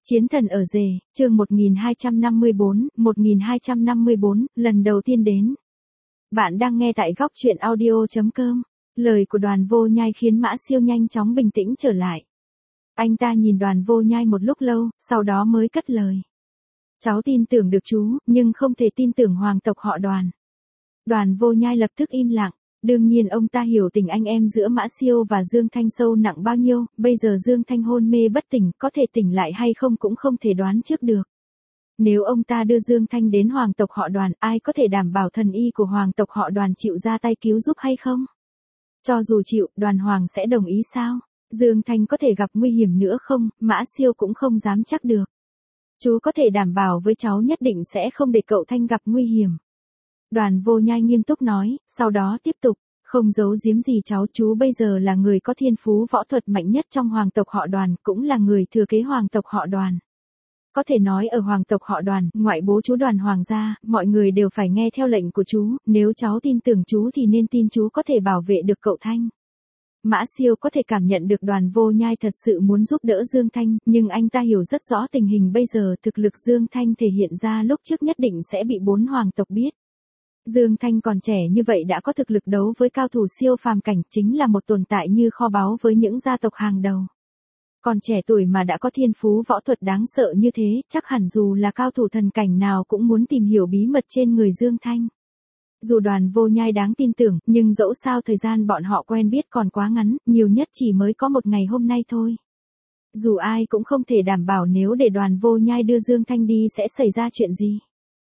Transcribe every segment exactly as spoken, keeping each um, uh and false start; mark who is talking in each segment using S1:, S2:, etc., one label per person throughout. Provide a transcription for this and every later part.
S1: Chiến thần ở rể, chương một nghìn hai trăm năm mươi bốn, một nghìn hai trăm năm mươi bốn, lần đầu tiên đến. Bạn đang nghe tại góc truyện audio chấm com. Lời của Đoàn Vô Nhai khiến Mã Siêu nhanh chóng bình tĩnh trở lại. Anh ta nhìn Đoàn Vô Nhai một lúc lâu, sau đó mới cất lời. Cháu tin tưởng được chú, nhưng không thể tin tưởng hoàng tộc họ Đoàn. Đoàn Vô Nhai lập tức im lặng. Đương nhiên ông ta hiểu tình anh em giữa Mã Siêu và Dương Thanh sâu nặng bao nhiêu, bây giờ Dương Thanh hôn mê bất tỉnh, có thể tỉnh lại hay không cũng không thể đoán trước được. Nếu ông ta đưa Dương Thanh đến hoàng tộc họ Đoàn, ai có thể đảm bảo thần y của hoàng tộc họ Đoàn chịu ra tay cứu giúp hay không? Cho dù chịu, Đoàn Hoàng sẽ đồng ý sao? Dương Thanh có thể gặp nguy hiểm nữa không? Mã Siêu cũng không dám chắc được. Chú có thể đảm bảo với cháu nhất định sẽ không để cậu Thanh gặp nguy hiểm. Đoàn Vô Nhai nghiêm túc nói, sau đó tiếp tục, không giấu giếm gì cháu, chú bây giờ là người có thiên phú võ thuật mạnh nhất trong hoàng tộc họ Đoàn, cũng là người thừa kế hoàng tộc họ Đoàn. Có thể nói ở hoàng tộc họ Đoàn, ngoại bố chú Đoàn Hoàng gia, mọi người đều phải nghe theo lệnh của chú, nếu cháu tin tưởng chú thì nên tin chú có thể bảo vệ được cậu Thanh. Mã Siêu có thể cảm nhận được Đoàn Vô Nhai thật sự muốn giúp đỡ Dương Thanh, nhưng anh ta hiểu rất rõ tình hình bây giờ thực lực Dương Thanh thể hiện ra lúc trước nhất định sẽ bị bốn hoàng tộc biết. Dương Thanh còn trẻ như vậy đã có thực lực đấu với cao thủ siêu phàm cảnh, chính là một tồn tại như kho báu với những gia tộc hàng đầu. Còn trẻ tuổi mà đã có thiên phú võ thuật đáng sợ như thế, chắc hẳn dù là cao thủ thần cảnh nào cũng muốn tìm hiểu bí mật trên người Dương Thanh. Dù Đoàn Vô Nhai đáng tin tưởng, nhưng dẫu sao thời gian bọn họ quen biết còn quá ngắn, nhiều nhất chỉ mới có một ngày hôm nay thôi. Dù ai cũng không thể đảm bảo nếu để Đoàn Vô Nhai đưa Dương Thanh đi sẽ xảy ra chuyện gì.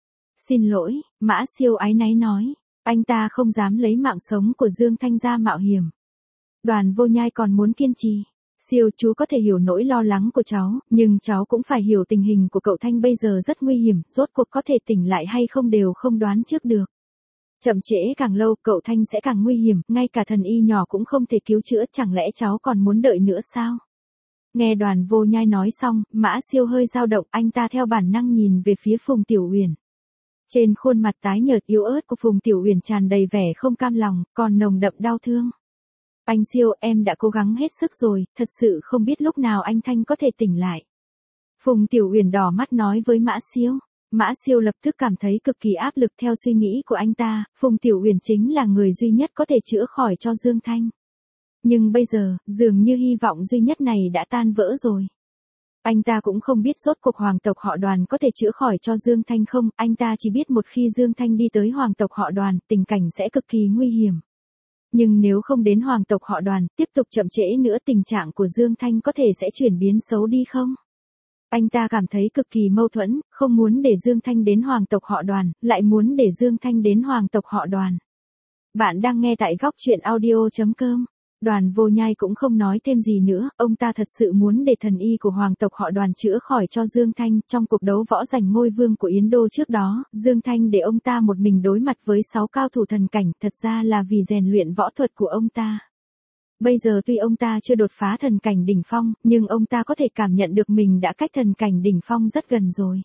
S1: Xin lỗi, Mã Siêu áy náy nói, anh ta không dám lấy mạng sống của Dương Thanh ra mạo hiểm. Đoàn Vô Nhai còn muốn kiên trì. Siêu, chú có thể hiểu nỗi lo lắng của cháu, nhưng cháu cũng phải hiểu tình hình của cậu Thanh bây giờ rất nguy hiểm, rốt cuộc có thể tỉnh lại hay không đều không đoán trước được. Chậm trễ càng lâu, cậu Thanh sẽ càng nguy hiểm, ngay cả thần y nhỏ cũng không thể cứu chữa, chẳng lẽ cháu còn muốn đợi nữa sao? Nghe Đoàn Vô Nhai nói xong, Mã Siêu hơi dao động, anh ta theo bản năng nhìn về phía Phùng Tiểu Uyển. Trên khuôn mặt tái nhợt yếu ớt của Phùng Tiểu Uyển tràn đầy vẻ không cam lòng, còn nồng đậm đau thương. Anh Siêu, em đã cố gắng hết sức rồi, thật sự không biết lúc nào anh Thanh có thể tỉnh lại. Phùng Tiểu Uyển đỏ mắt nói với Mã Siêu. Mã Siêu lập tức cảm thấy cực kỳ áp lực theo suy nghĩ của anh ta, Phùng Tiểu Uyển chính là người duy nhất có thể chữa khỏi cho Dương Thanh. Nhưng bây giờ, dường như hy vọng duy nhất này đã tan vỡ rồi. Anh ta cũng không biết rốt cuộc hoàng tộc họ Đoàn có thể chữa khỏi cho Dương Thanh không, anh ta chỉ biết một khi Dương Thanh đi tới hoàng tộc họ Đoàn, tình cảnh sẽ cực kỳ nguy hiểm. Nhưng nếu không đến hoàng tộc họ Đoàn, tiếp tục chậm trễ nữa tình trạng của Dương Thanh có thể sẽ chuyển biến xấu đi không? Anh ta cảm thấy cực kỳ mâu thuẫn, không muốn để Dương Thanh đến hoàng tộc họ Đoàn, lại muốn để Dương Thanh đến hoàng tộc họ Đoàn. Bạn đang nghe tại góc truyện audio chấm com. Đoàn Vô Nhai cũng không nói thêm gì nữa, ông ta thật sự muốn để thần y của hoàng tộc họ Đoàn chữa khỏi cho Dương Thanh. Trong cuộc đấu võ giành ngôi vương của Yến Đô trước đó, Dương Thanh để ông ta một mình đối mặt với sáu cao thủ thần cảnh, thật ra là vì rèn luyện võ thuật của ông ta. Bây giờ tuy ông ta chưa đột phá thần cảnh đỉnh phong, nhưng ông ta có thể cảm nhận được mình đã cách thần cảnh đỉnh phong rất gần rồi.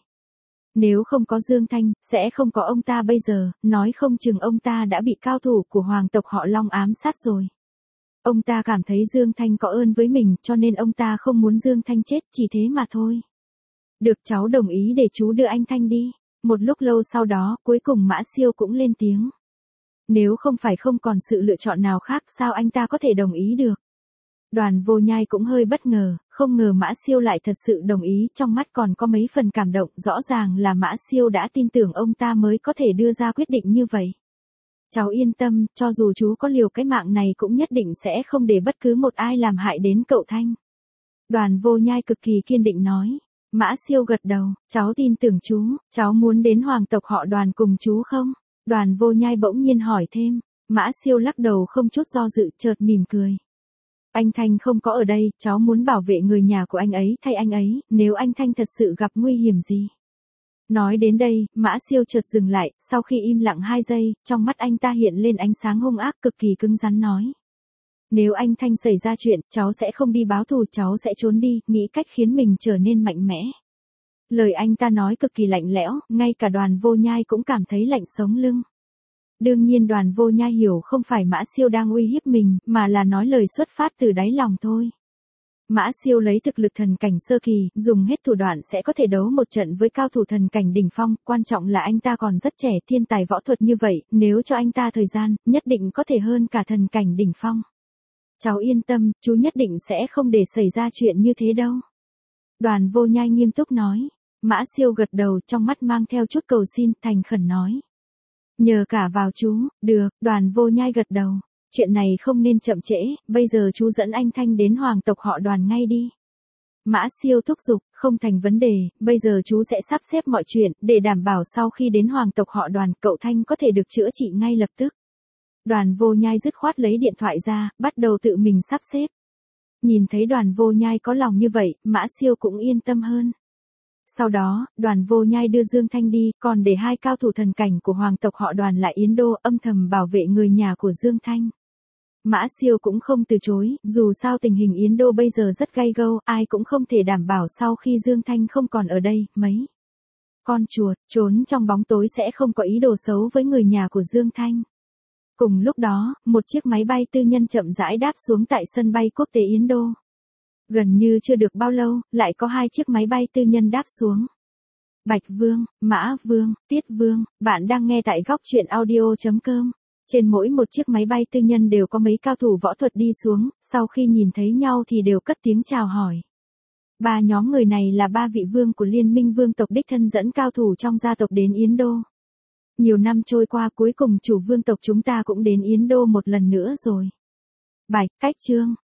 S1: Nếu không có Dương Thanh, sẽ không có ông ta bây giờ, nói không chừng ông ta đã bị cao thủ của hoàng tộc họ Long ám sát rồi. Ông ta cảm thấy Dương Thanh có ơn với mình, cho nên ông ta không muốn Dương Thanh chết, chỉ thế mà thôi. Được, cháu đồng ý để chú đưa anh Thanh đi. Một lúc lâu sau đó, cuối cùng Mã Siêu cũng lên tiếng. Nếu không phải không còn sự lựa chọn nào khác, sao anh ta có thể đồng ý được? Đoàn Vô Nhai cũng hơi bất ngờ, không ngờ Mã Siêu lại thật sự đồng ý, trong mắt còn có mấy phần cảm động, rõ ràng là Mã Siêu đã tin tưởng ông ta mới có thể đưa ra quyết định như vậy. Cháu yên tâm, cho dù chú có liều cái mạng này cũng nhất định sẽ không để bất cứ một ai làm hại đến cậu Thanh. Đoàn Vô Nhai cực kỳ kiên định nói. Mã Siêu gật đầu, cháu tin tưởng chú, cháu muốn đến hoàng tộc họ Đoàn cùng chú không? Đoàn Vô Nhai bỗng nhiên hỏi thêm. Mã Siêu lắc đầu không chút do dự, chợt mỉm cười. Anh Thanh không có ở đây, cháu muốn bảo vệ người nhà của anh ấy thay anh ấy, nếu anh Thanh thật sự gặp nguy hiểm gì. Nói đến đây, Mã Siêu chợt dừng lại, sau khi im lặng hai giây, trong mắt anh ta hiện lên ánh sáng hung ác cực kỳ cứng rắn nói. Nếu anh Thanh xảy ra chuyện, cháu sẽ không đi báo thù, cháu sẽ trốn đi, nghĩ cách khiến mình trở nên mạnh mẽ. Lời anh ta nói cực kỳ lạnh lẽo, ngay cả Đoàn Vô Nhai cũng cảm thấy lạnh sống lưng. Đương nhiên Đoàn Vô Nhai hiểu không phải Mã Siêu đang uy hiếp mình, mà là nói lời xuất phát từ đáy lòng thôi. Mã Siêu lấy thực lực thần cảnh sơ kỳ, dùng hết thủ đoạn sẽ có thể đấu một trận với cao thủ thần cảnh đỉnh phong, quan trọng là anh ta còn rất trẻ, thiên tài võ thuật như vậy, nếu cho anh ta thời gian, nhất định có thể hơn cả thần cảnh đỉnh phong. Cháu yên tâm, chú nhất định sẽ không để xảy ra chuyện như thế đâu. Đoàn Vô Nhai nghiêm túc nói. Mã Siêu gật đầu, trong mắt mang theo chút cầu xin, thành khẩn nói. Nhờ cả vào chú, được, Đoàn Vô Nhai gật đầu. Chuyện này không nên chậm trễ, bây giờ chú dẫn anh Thanh đến hoàng tộc họ Đoàn ngay đi. Mã Siêu thúc giục, không thành vấn đề, bây giờ chú sẽ sắp xếp mọi chuyện, để đảm bảo sau khi đến hoàng tộc họ Đoàn, cậu Thanh có thể được chữa trị ngay lập tức. Đoàn Vô Nhai dứt khoát lấy điện thoại ra, bắt đầu tự mình sắp xếp. Nhìn thấy Đoàn Vô Nhai có lòng như vậy, Mã Siêu cũng yên tâm hơn. Sau đó, Đoàn Vô Nhai đưa Dương Thanh đi, còn để hai cao thủ thần cảnh của hoàng tộc họ Đoàn lại Yến Đô âm thầm bảo vệ người nhà của Dương Thanh. Mã Siêu cũng không từ chối, dù sao tình hình Yến Đô bây giờ rất gay gâu, ai cũng không thể đảm bảo sau khi Dương Thanh không còn ở đây, mấy con chuột trốn trong bóng tối sẽ không có ý đồ xấu với người nhà của Dương Thanh. Cùng lúc đó, một chiếc máy bay tư nhân chậm rãi đáp xuống tại sân bay quốc tế Yến Đô. Gần như chưa được bao lâu, lại có hai chiếc máy bay tư nhân đáp xuống. Bạch Vương, Mã Vương, Tiết Vương, bạn đang nghe tại góc truyện audio chấm com. Trên mỗi một chiếc máy bay tư nhân đều có mấy cao thủ võ thuật đi xuống, sau khi nhìn thấy nhau thì đều cất tiếng chào hỏi. Ba nhóm người này là ba vị vương của liên minh vương tộc đích thân dẫn cao thủ trong gia tộc đến Yến Đô. Nhiều năm trôi qua cuối cùng chủ vương tộc chúng ta cũng đến Yến Đô một lần nữa rồi. Bạch Cách Trương,